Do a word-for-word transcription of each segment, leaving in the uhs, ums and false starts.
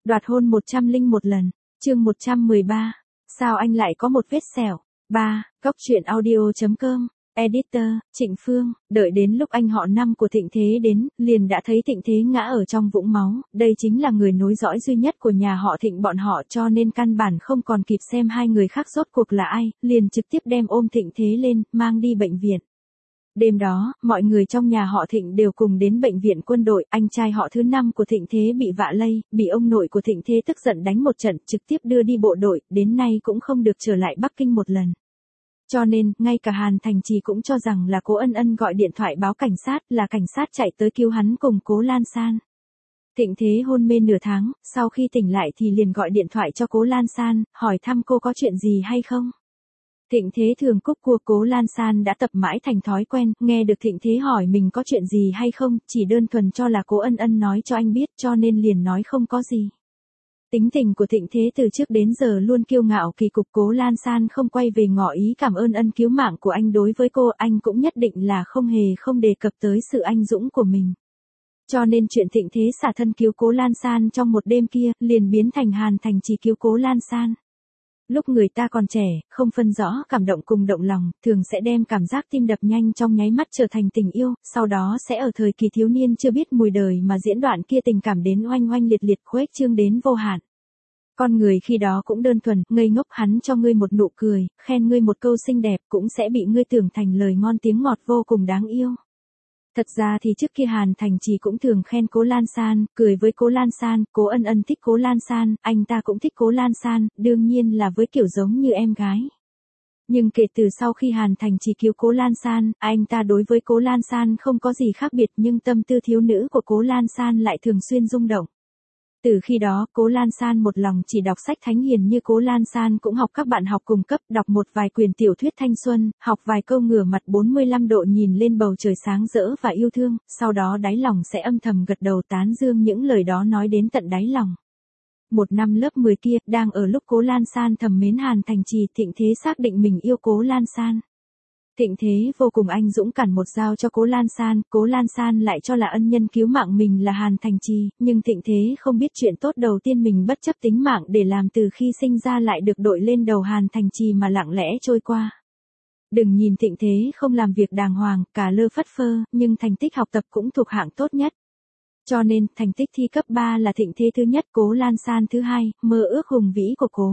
Đoạt hôn một trăm lẻ một lần. Chương một trăm mười ba. Sao anh lại có một vết sẹo? ba. Góc truyện audio chấm com. Editor, Trịnh Phương, đợi đến lúc anh họ năm của Thịnh Thế đến, liền đã thấy Thịnh Thế ngã ở trong vũng máu, đây chính là người nối dõi duy nhất của nhà họ Thịnh bọn họ, cho nên căn bản không còn kịp xem hai người khác rốt cuộc là ai, liền trực tiếp đem ôm Thịnh Thế lên, mang đi bệnh viện. Đêm đó, mọi người trong nhà họ Thịnh đều cùng đến bệnh viện quân đội, anh trai họ thứ năm của Thịnh Thế bị vạ lây, bị ông nội của Thịnh Thế tức giận đánh một trận, trực tiếp đưa đi bộ đội, đến nay cũng không được trở lại Bắc Kinh một lần. Cho nên, ngay cả Hàn Thành Trì cũng cho rằng là Cố Ân Ân gọi điện thoại báo cảnh sát, là cảnh sát chạy tới cứu hắn cùng Cố Lan San. Thịnh Thế hôn mê nửa tháng, sau khi tỉnh lại thì liền gọi điện thoại cho Cố Lan San, hỏi thăm cô có chuyện gì hay không. Thịnh Thế thường cúp cua, Cố Lan San đã tập mãi thành thói quen, nghe được Thịnh Thế hỏi mình có chuyện gì hay không, chỉ đơn thuần cho là Cố Ân Ân nói cho anh biết, cho nên liền nói không có gì. Tính tình của Thịnh Thế từ trước đến giờ luôn kiêu ngạo kỳ cục, Cố Lan San không quay về ngỏ ý cảm ơn ân cứu mạng của anh đối với cô, anh cũng nhất định là không hề không đề cập tới sự anh dũng của mình. Cho nên chuyện Thịnh Thế xả thân cứu Cố Lan San trong một đêm kia, liền biến thành Hàn Thành Trì cứu Cố Lan San. Lúc người ta còn trẻ, không phân rõ cảm động cùng động lòng, thường sẽ đem cảm giác tim đập nhanh trong nháy mắt trở thành tình yêu, sau đó sẽ ở thời kỳ thiếu niên chưa biết mùi đời mà diễn đoạn kia tình cảm đến oanh oanh liệt liệt, khuếch trương đến vô hạn. Con người khi đó cũng đơn thuần, ngây ngốc, hắn cho ngươi một nụ cười, khen ngươi một câu xinh đẹp, cũng sẽ bị ngươi tưởng thành lời ngon tiếng ngọt vô cùng đáng yêu. Thật ra thì trước kia Hàn Thành Trì cũng thường khen Cố Lan San, cười với Cố Lan San, Cố Ân Ân thích Cố Lan San, anh ta cũng thích Cố Lan San, đương nhiên là với kiểu giống như em gái. Nhưng kể từ sau khi Hàn Thành Trì cứu Cố Lan San, anh ta đối với Cố Lan San không có gì khác biệt, nhưng tâm tư thiếu nữ của Cố Lan San lại thường xuyên rung động. Từ khi đó, Cố Lan San một lòng chỉ đọc sách thánh hiền, như Cố Lan San cũng học các bạn học cùng cấp, đọc một vài quyển tiểu thuyết thanh xuân, học vài câu ngửa mặt bốn mươi lăm độ nhìn lên bầu trời sáng rỡ và yêu thương, sau đó đáy lòng sẽ âm thầm gật đầu tán dương những lời đó nói đến tận đáy lòng. Một năm lớp mười kia, đang ở lúc Cố Lan San thầm mến Hàn Thành Trì, Thịnh Thế xác định mình yêu Cố Lan San. Thịnh Thế vô cùng anh dũng cản một dao cho Cố Lan San, Cố Lan San lại cho là ân nhân cứu mạng mình là Hàn Thành Trì, nhưng Thịnh Thế không biết chuyện tốt đầu tiên mình bất chấp tính mạng để làm từ khi sinh ra lại được đội lên đầu Hàn Thành Trì mà lặng lẽ trôi qua. Đừng nhìn Thịnh Thế không làm việc đàng hoàng, cả lơ phất phơ, nhưng thành tích học tập cũng thuộc hạng tốt nhất. Cho nên, thành tích thi cấp ba là Thịnh Thế thứ nhất, Cố Lan San thứ hai, mơ ước hùng vĩ của Cố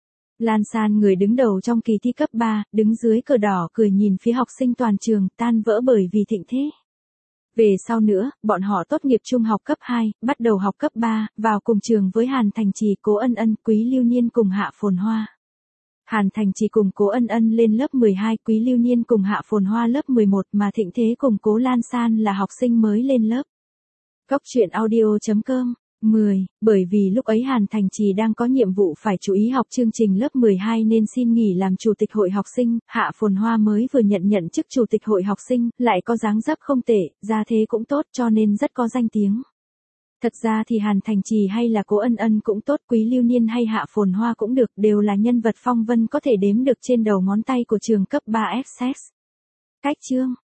Lan San người đứng đầu trong kỳ thi cấp ba, đứng dưới cờ đỏ cười nhìn phía học sinh toàn trường, tan vỡ bởi vì Thịnh Thế. Về sau nữa, bọn họ tốt nghiệp trung học cấp hai, bắt đầu học cấp ba, vào cùng trường với Hàn Thành Trì, Cố Ân Ân, Quý Lưu Niên cùng Hạ Phồn Hoa. Hàn Thành Trì cùng Cố Ân Ân lên lớp mười hai, Quý Lưu Niên cùng Hạ Phồn Hoa lớp mười một, mà Thịnh Thế cùng Cố Lan San là học sinh mới lên lớp. Góc truyện audio chấm com. mười. Bởi vì lúc ấy Hàn Thành Trì đang có nhiệm vụ phải chú ý học chương trình lớp mười hai nên xin nghỉ làm chủ tịch hội học sinh, Hạ Phồn Hoa mới vừa nhận nhận chức chủ tịch hội học sinh, lại có dáng dấp không tệ, gia thế cũng tốt cho nên rất có danh tiếng. Thật ra thì Hàn Thành Trì hay là Cố Ân Ân cũng tốt, Quý Lưu Niên hay Hạ Phồn Hoa cũng được, đều là nhân vật phong vân có thể đếm được trên đầu ngón tay của trường cấp ba Essex. Cách chương